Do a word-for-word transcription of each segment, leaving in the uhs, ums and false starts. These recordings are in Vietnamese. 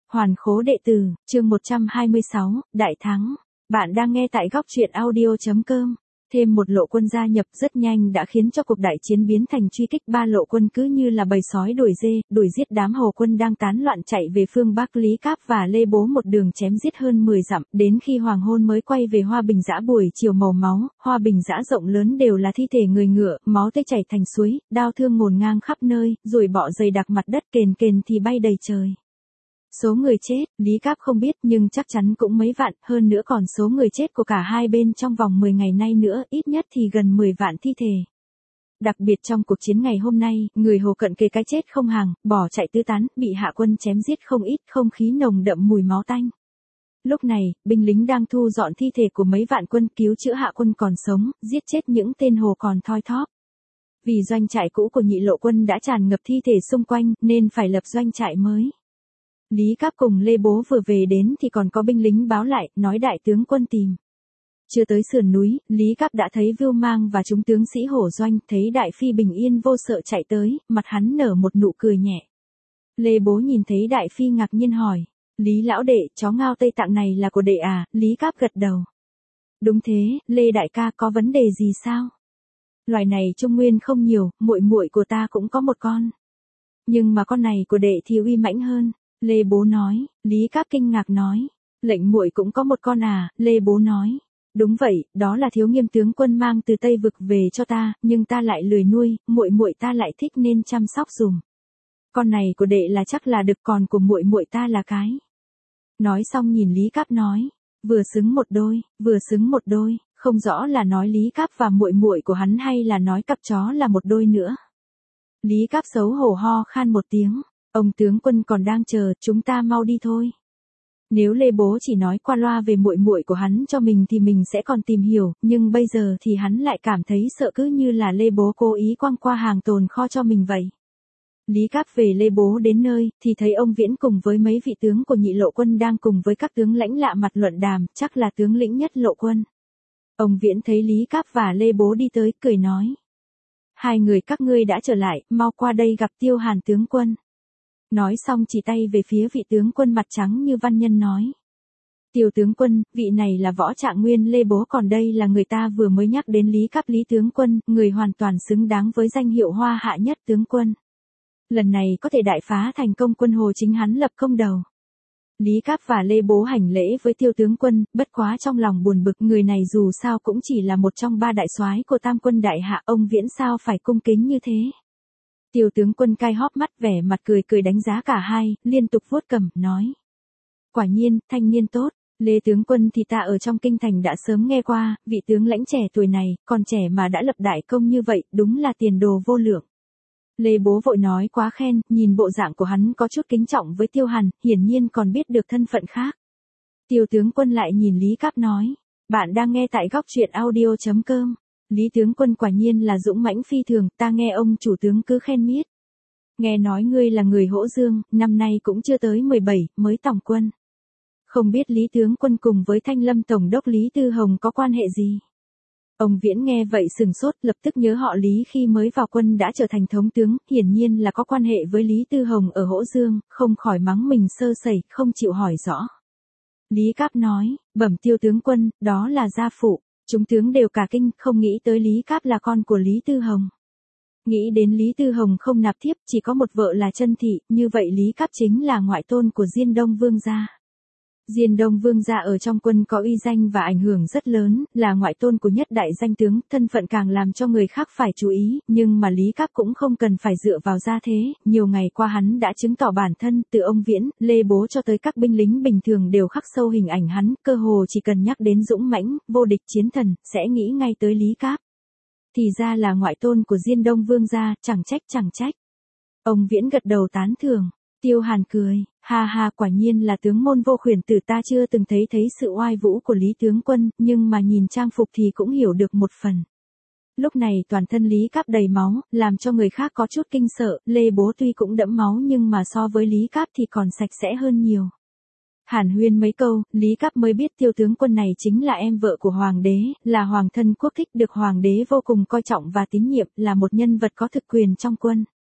Hoàn khố đệ tử, chương một trăm hai mươi sáu, Đại Thắng. Bạn đang nghe tại góc truyện audio chấm com. Thêm một lộ quân gia nhập rất nhanh đã khiến cho cuộc đại chiến biến thành truy kích. Ba lộ quân cứ như là bầy sói đuổi dê, đuổi giết đám hồ quân đang tán loạn chạy về phương Bắc. Lý Cáp và Lê Bố một đường chém giết hơn mười dặm, đến khi hoàng hôn mới quay về Hoa Bình Dã. Buổi chiều màu máu, Hoa Bình Dã rộng lớn đều là thi thể người ngựa, máu tươi chảy thành suối, đao thương ngổn ngang khắp nơi, ruồi bọ dày đặc mặt đất, kền kền thì bay đầy trời. Số người chết, Lý Cáp không biết nhưng chắc chắn cũng mấy vạn, hơn nữa còn số người chết của cả hai bên trong vòng mười ngày nay nữa, ít nhất thì gần mười vạn thi thể. Đặc biệt trong cuộc chiến ngày hôm nay, người Hồ cận kề cái chết không hàng, bỏ chạy tứ tán, bị hạ quân chém giết không ít, không khí nồng đậm mùi máu tanh. Lúc này, binh lính đang thu dọn thi thể của mấy vạn quân, cứu chữa hạ quân còn sống, giết chết những tên Hồ còn thoi thóp. Vì doanh trại cũ của nhị lộ quân đã tràn ngập thi thể xung quanh, nên phải lập doanh trại mới. Lý Cáp cùng Lê Bố vừa về đến thì còn có binh lính báo lại, nói đại tướng quân tìm. Chưa tới sườn núi, Lý Cáp đã thấy Vưu Mang và chúng tướng sĩ Hổ doanh, thấy đại phi bình yên vô sợ chạy tới, mặt hắn nở một nụ cười nhẹ. Lê Bố nhìn thấy đại phi ngạc nhiên hỏi, Lý lão đệ, chó ngao Tây Tạng này là của đệ à? Lý Cáp gật đầu. Đúng thế, Lê đại ca có vấn đề gì sao? Loài này Trung Nguyên không nhiều, muội muội của ta cũng có một con. Nhưng mà con này của đệ thì uy mãnh hơn. Lê Bố nói. Lý Cáp kinh ngạc nói, lệnh muội cũng có một con à? Lê Bố nói, đúng vậy, đó là Thiếu Nghiêm tướng quân mang từ Tây vực về cho ta, nhưng ta lại lười nuôi, muội muội ta lại thích nên chăm sóc dùm. Con này của đệ là chắc là đực, còn của muội muội ta là cái. Nói xong nhìn Lý Cáp nói, vừa xứng một đôi, vừa xứng một đôi, không rõ là nói Lý Cáp và muội muội của hắn hay là nói cặp chó là một đôi nữa. Lý Cáp xấu hổ ho khan một tiếng. Ông tướng quân còn đang chờ, chúng ta mau đi thôi. Nếu Lê Bố chỉ nói qua loa về muội muội của hắn cho mình thì mình sẽ còn tìm hiểu, nhưng bây giờ thì hắn lại cảm thấy sợ, cứ như là Lê Bố cố ý quăng qua hàng tồn kho cho mình vậy. Lý Cáp về Lê Bố đến nơi, thì thấy ông Viễn cùng với mấy vị tướng của nhị lộ quân đang cùng với các tướng lãnh lạ mặt luận đàm, chắc là tướng lĩnh nhất lộ quân. Ông Viễn thấy Lý Cáp và Lê Bố đi tới, cười nói. Hai người các ngươi đã trở lại, mau qua đây gặp Tiêu Hàn tướng quân. Nói xong chỉ tay về phía vị tướng quân mặt trắng như văn nhân nói. Tiêu tướng quân, vị này là Võ Trạng Nguyên. Lê Bố, còn đây là người ta vừa mới nhắc đến Lý Cáp. Lý tướng quân, người hoàn toàn xứng đáng với danh hiệu Hoa Hạ Nhất tướng quân. Lần này có thể đại phá thành công quân Hồ, chính hắn lập công đầu. Lý Cáp và Lê Bố hành lễ với Tiêu tướng quân, bất quá trong lòng buồn bực, người này dù sao cũng chỉ là một trong ba đại soái của Tam quân đại hạ, ông Viễn sao phải cung kính như thế. Tiêu tướng quân cay hóp mắt, vẻ mặt cười cười đánh giá cả hai, liên tục vuốt cằm, nói. Quả nhiên, thanh niên tốt. Lê tướng quân thì ta ở trong kinh thành đã sớm nghe qua, vị tướng lãnh trẻ tuổi này, còn trẻ mà đã lập đại công như vậy, đúng là tiền đồ vô lượng. Lê Bố vội nói quá khen, nhìn bộ dạng của hắn có chút kính trọng với Tiêu Hàn, hiển nhiên còn biết được thân phận khác. Tiêu tướng quân lại nhìn Lý Cáp nói. Bạn đang nghe tại góc truyện audio chấm com. Lý tướng quân quả nhiên là dũng mãnh phi thường, ta nghe ông chủ tướng cứ khen miết. Nghe nói ngươi là người Hỗ Dương, năm nay cũng chưa tới mười bảy, mới tòng quân. Không biết Lý tướng quân cùng với Thanh Lâm tổng đốc Lý Tư Hồng có quan hệ gì? Ông Viễn nghe vậy sừng sốt, lập tức nhớ họ Lý khi mới vào quân đã trở thành thống tướng, hiển nhiên là có quan hệ với Lý Tư Hồng ở Hỗ Dương, không khỏi mắng mình sơ sẩy, không chịu hỏi rõ. Lý Cáp nói, bẩm Tiêu tướng quân, đó là gia phụ. Chúng tướng đều cả kinh, không nghĩ tới Lý Cáp là con của Lý Tư Hồng. Nghĩ đến Lý Tư Hồng không nạp thiếp, chỉ có một vợ là Chân Thị, như vậy Lý Cáp chính là ngoại tôn của Diên Đông Vương gia. Diên Đông Vương gia ở trong quân có uy danh và ảnh hưởng rất lớn, là ngoại tôn của nhất đại danh tướng, thân phận càng làm cho người khác phải chú ý, nhưng mà Lý Cáp cũng không cần phải dựa vào gia thế, nhiều ngày qua hắn đã chứng tỏ bản thân, từ ông Viễn, Lê Bố cho tới các binh lính bình thường đều khắc sâu hình ảnh hắn, cơ hồ chỉ cần nhắc đến dũng mãnh, vô địch chiến thần, sẽ nghĩ ngay tới Lý Cáp. Thì ra là ngoại tôn của Diên Đông Vương gia, chẳng trách chẳng trách. Ông Viễn gật đầu tán thưởng. Tiêu Hàn cười, ha ha, quả nhiên là tướng môn vô khuyển tử, ta chưa từng thấy thấy sự oai vũ của Lý tướng quân, nhưng mà nhìn trang phục thì cũng hiểu được một phần. Lúc này toàn thân Lý Cáp đầy máu, làm cho người khác có chút kinh sợ, Lê Bố tuy cũng đẫm máu nhưng mà so với Lý Cáp thì còn sạch sẽ hơn nhiều. Hàn huyên mấy câu, Lý Cáp mới biết Tiêu tướng quân này chính là em vợ của hoàng đế, là hoàng thân quốc thích được hoàng đế vô cùng coi trọng và tín nhiệm, là một nhân vật có thực quyền trong quân.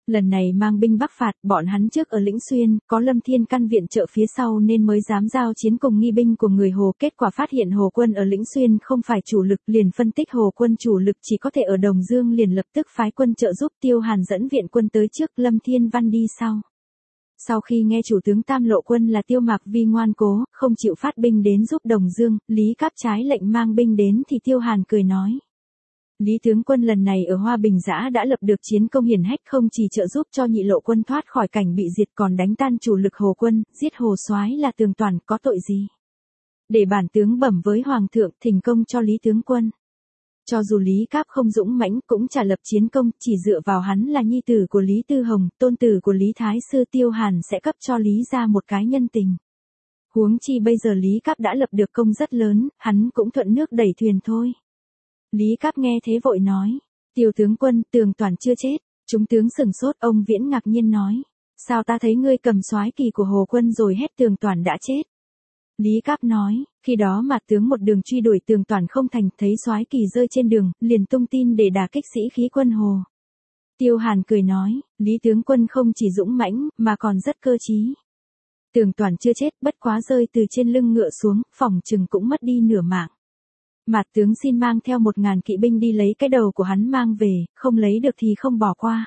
Lần này mang binh bắc phạt, bọn hắn trước ở Lĩnh Xuyên, có Lâm Thiên Căn viện trợ phía sau nên mới dám giao chiến cùng nghi binh của người Hồ. Kết quả phát hiện Hồ quân ở Lĩnh Xuyên không phải chủ lực, liền phân tích Hồ quân chủ lực chỉ có thể ở Đồng Dương, liền lập tức phái quân trợ giúp. Tiêu Hàn dẫn viện quân tới trước, Lâm Thiên Văn đi sau. Sau khi nghe chủ tướng Tam Lộ quân là Tiêu Mạc Vi ngoan cố, không chịu phát binh đến giúp Đồng Dương, Lý Cáp trái lệnh mang binh đến thì Tiêu Hàn cười nói. Lý tướng quân lần này ở Hoa Bình Giã đã lập được chiến công hiển hách, không chỉ trợ giúp cho Nhị Lộ quân thoát khỏi cảnh bị diệt còn đánh tan chủ lực Hồ quân, giết Hồ soái là Tường Toàn, có tội gì? Để bản tướng bẩm với Hoàng thượng, thỉnh công cho Lý tướng quân. Cho dù Lý Cáp không dũng mãnh cũng trả lập chiến công, chỉ dựa vào hắn là nhi tử của Lý Tư Hồng, tôn tử của Lý Thái Sư, Tiêu Hàn sẽ cấp cho Lý ra một cái nhân tình. Huống chi bây giờ Lý Cáp đã lập được công rất lớn, hắn cũng thuận nước đẩy thuyền thôi. Lý Cáp nghe thế vội nói, Tiêu tướng quân, Tường Toàn chưa chết. Chúng tướng sửng sốt, ông Viễn ngạc nhiên nói, sao ta thấy ngươi cầm soái kỳ của Hồ quân rồi hết Tường Toàn đã chết. Lý Cáp nói, khi đó mặt tướng một đường truy đuổi Tường Toàn không thành, thấy soái kỳ rơi trên đường, liền tung tin để đả kích sĩ khí quân Hồ. Tiêu Hàn cười nói, Lý tướng quân không chỉ dũng mãnh, mà còn rất cơ trí. Tường Toàn chưa chết, bất quá rơi từ trên lưng ngựa xuống, phỏng chừng cũng mất đi nửa mạng. Mạt tướng xin mang theo một ngàn kỵ binh đi lấy cái đầu của hắn mang về, không lấy được thì không bỏ qua.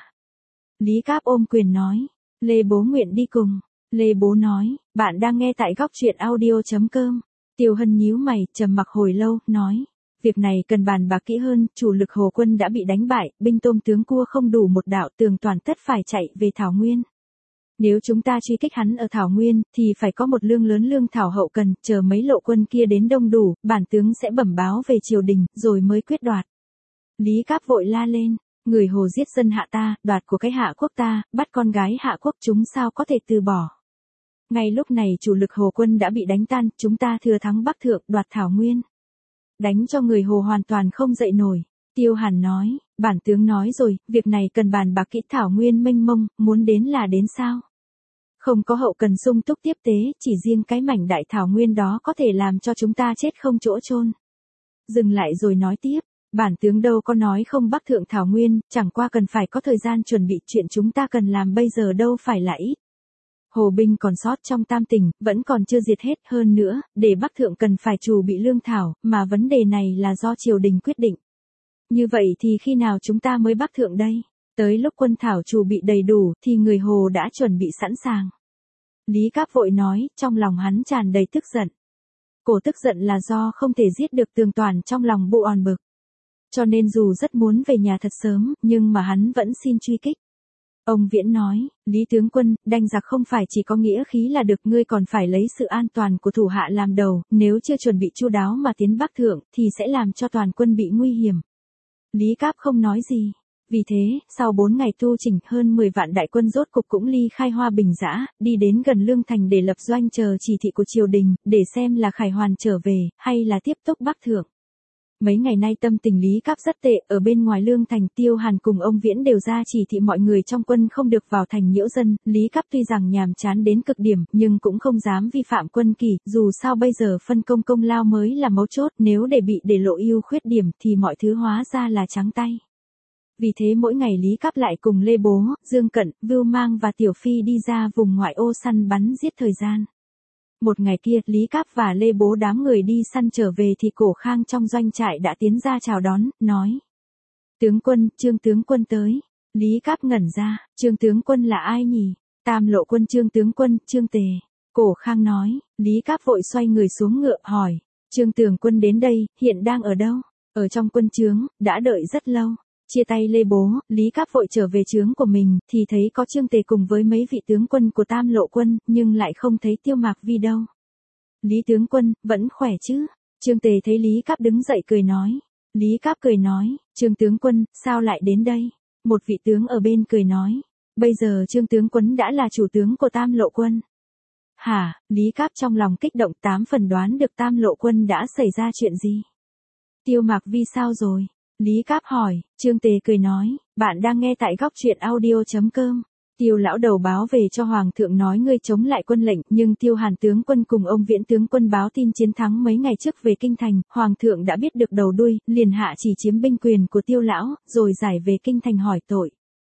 Lý Cáp ôm quyền nói, Lê Bố nguyện đi cùng. Lê Bố nói, bạn đang nghe tại góc truyện audio chấm com. Tiêu Hân nhíu mày, trầm mặc hồi lâu, nói, việc này cần bàn bạc kỹ hơn, chủ lực Hồ quân đã bị đánh bại, binh tôm tướng cua không đủ một đạo, Tường Toàn tất phải chạy về Thảo Nguyên. Nếu chúng ta truy kích hắn ở Thảo Nguyên, thì phải có một lương lớn lương thảo hậu cần, chờ mấy lộ quân kia đến đông đủ, bản tướng sẽ bẩm báo về triều đình, rồi mới quyết đoạt. Lý Cáp vội la lên, người Hồ giết dân hạ ta, đoạt của cái hạ quốc ta, bắt con gái hạ quốc, chúng sao có thể từ bỏ. Ngay lúc này chủ lực Hồ quân đã bị đánh tan, chúng ta thừa thắng Bắc Thượng, đoạt Thảo Nguyên. Đánh cho người Hồ hoàn toàn không dậy nổi. Tiêu Hàn nói, bản tướng nói rồi, việc này cần bàn bạc kỹ, Thảo Nguyên mênh mông, muốn đến là đến sao? Không có hậu cần sung túc tiếp tế, chỉ riêng cái mảnh đại Thảo Nguyên đó có thể làm cho chúng ta chết không chỗ chôn. Dừng lại rồi nói tiếp, bản tướng đâu có nói không Bắc Thượng Thảo Nguyên, chẳng qua cần phải có thời gian chuẩn bị, chuyện chúng ta cần làm bây giờ đâu phải là ít. Hồ binh còn sót trong Tam Tỉnh, vẫn còn chưa diệt hết, hơn nữa, để Bắc Thượng cần phải chuẩn bị lương thảo, mà vấn đề này là do triều đình quyết định. Như vậy thì khi nào chúng ta mới Bắc Thượng đây? Tới lúc quân thảo chuẩn bị đầy đủ, thì người Hồ đã chuẩn bị sẵn sàng. Lý Cáp vội nói, trong lòng hắn tràn đầy tức giận. Cổ tức giận là do không thể giết được Tường Toàn, trong lòng bu oằn bực. Cho nên dù rất muốn về nhà thật sớm, nhưng mà hắn vẫn xin truy kích. Ông Viễn nói, Lý tướng quân, đánh giặc không phải chỉ có nghĩa khí là được, ngươi còn phải lấy sự an toàn của thủ hạ làm đầu, nếu chưa chuẩn bị chu đáo mà tiến Bắc Thượng, thì sẽ làm cho toàn quân bị nguy hiểm. Lý Cáp không nói gì. Vì thế, sau bốn ngày tu chỉnh, hơn mười vạn đại quân rốt cục cũng ly khai Hoa Bình Giã, đi đến gần Lương Thành để lập doanh chờ chỉ thị của triều đình, để xem là Khải Hoàn trở về, hay là tiếp tục Bắc Thượng. Mấy ngày nay tâm tình Lý Cáp rất tệ, ở bên ngoài Lương Thành, Tiêu Hàn cùng ông Viễn đều ra chỉ thị mọi người trong quân không được vào thành nhiễu dân. Lý Cáp tuy rằng nhàm chán đến cực điểm, nhưng cũng không dám vi phạm quân kỷ, dù sao bây giờ phân công công lao mới là mấu chốt, nếu để bị để lộ ưu khuyết điểm thì mọi thứ hóa ra là trắng tay. Vì thế mỗi ngày Lý Cáp lại cùng Lê Bố, Dương Cận, Vưu Mang và Tiểu Phi đi ra vùng ngoại ô săn bắn giết thời gian. Một ngày kia, Lý Cáp và Lê Bố đám người đi săn trở về thì Cổ Khang trong doanh trại đã tiến ra chào đón, nói. Tướng quân, Trương tướng quân tới. Lý Cáp ngẩn ra, Trương tướng quân là ai nhỉ? Tam Lộ quân Trương tướng quân, Trương Tề. Cổ Khang nói, Lý Cáp vội xoay người xuống ngựa, hỏi. Trương tướng quân đến đây, hiện đang ở đâu? Ở trong quân trướng, đã đợi rất lâu. Chia tay Lê Bố, Lý Cáp vội trở về trướng của mình, thì thấy có Trương Tề cùng với mấy vị tướng quân của Tam Lộ quân, nhưng lại không thấy Tiêu Mạc Vi đâu. Lý tướng quân, vẫn khỏe chứ? Trương Tề thấy Lý Cáp đứng dậy cười nói. Lý Cáp cười nói, Trương tướng quân, sao lại đến đây? Một vị tướng ở bên cười nói, bây giờ Trương tướng quân đã là chủ tướng của Tam Lộ quân. Hả? Lý Cáp trong lòng kích động, tám phần đoán được Tam Lộ quân đã xảy ra chuyện gì. Tiêu Mạc Vi sao rồi? Lý Cáp hỏi. Trương Tề cười nói, bạn đang nghe tại góc truyện audio chấm com. Tiêu lão đầu báo về cho Hoàng thượng nói ngươi chống lại quân lệnh, nhưng Tiêu Hàn tướng quân cùng ông Viễn tướng quân báo tin chiến thắng mấy ngày trước về kinh thành, Hoàng thượng đã biết được đầu đuôi, liền hạ chỉ chiếm binh quyền của Tiêu lão, rồi giải về kinh thành hỏi tội.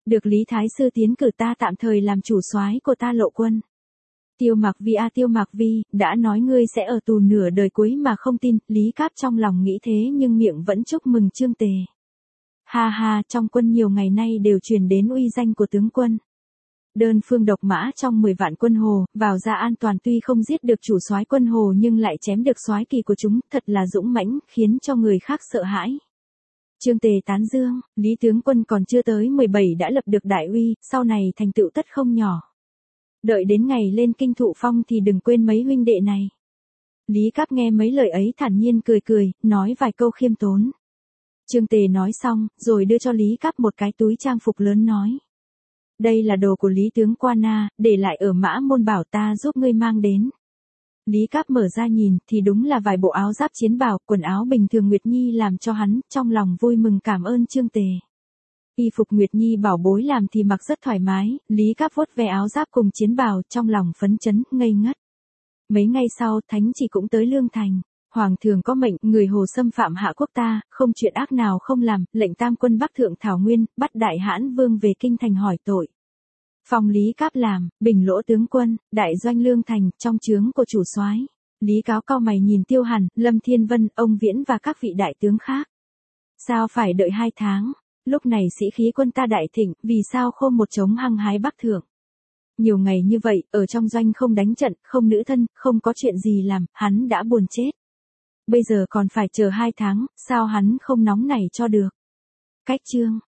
Được Lý Thái Sư tiến cử ta tạm thời làm chủ soái của ta Lộ Quân. Tiêu Mạc Vi a Tiêu Mạc Vi, đã nói ngươi sẽ ở tù nửa đời cuối mà không tin, Lý Cáp trong lòng nghĩ thế nhưng miệng vẫn chúc mừng Trương Tề. Ha ha, trong quân nhiều ngày nay đều truyền đến uy danh của tướng quân. Đơn phương độc mã trong mười vạn quân Hồ, vào ra an toàn tuy không giết được chủ soái quân Hồ nhưng lại chém được soái kỳ của chúng, thật là dũng mãnh, khiến cho người khác sợ hãi. Trương Tề tán dương, Lý tướng quân còn chưa tới mười bảy đã lập được đại uy, sau này thành tựu tất không nhỏ. Đợi đến ngày lên kinh thụ phong thì đừng quên mấy huynh đệ này. Lý Cáp nghe mấy lời ấy thản nhiên cười cười, nói vài câu khiêm tốn. Trương Tề nói xong, rồi đưa cho Lý Cáp một cái túi trang phục lớn nói. Đây là đồ của Lý tướng quan a, để lại ở Mã Môn bảo ta giúp ngươi mang đến. Lý Cáp mở ra nhìn, thì đúng là vài bộ áo giáp chiến bào, quần áo bình thường Nguyệt Nhi làm cho hắn, trong lòng vui mừng cảm ơn Trương Tề. Y phục Nguyệt Nhi bảo bối làm thì mặc rất thoải mái, Lý Cáp vuốt ve áo giáp cùng chiến bào, trong lòng phấn chấn, ngây ngất. Mấy ngày sau, Thánh Chỉ cũng tới Lương Thành. Hoàng thường có mệnh, người Hồ xâm phạm hạ quốc ta, không chuyện ác nào không làm, lệnh tam quân Bắc Thượng Thảo Nguyên, bắt Đại Hãn Vương về kinh thành hỏi tội. Phong Lý Cáp làm, bình lỗ tướng quân, đại doanh Lương Thành, trong trướng của chủ soái. Lý Cáo cau mày nhìn Tiêu Hàn, Lâm Thiên Vân, ông Viễn và các vị đại tướng khác. Sao phải đợi hai tháng? Lúc này sĩ khí quân ta đại thịnh, vì sao không một chống hăng hái Bắc Thượng? Nhiều ngày như vậy, ở trong doanh không đánh trận, không nữ thân, không có chuyện gì làm, hắn đã buồn chết. Bây giờ còn phải chờ hai tháng, sao hắn không nóng nảy cho được? Cách chương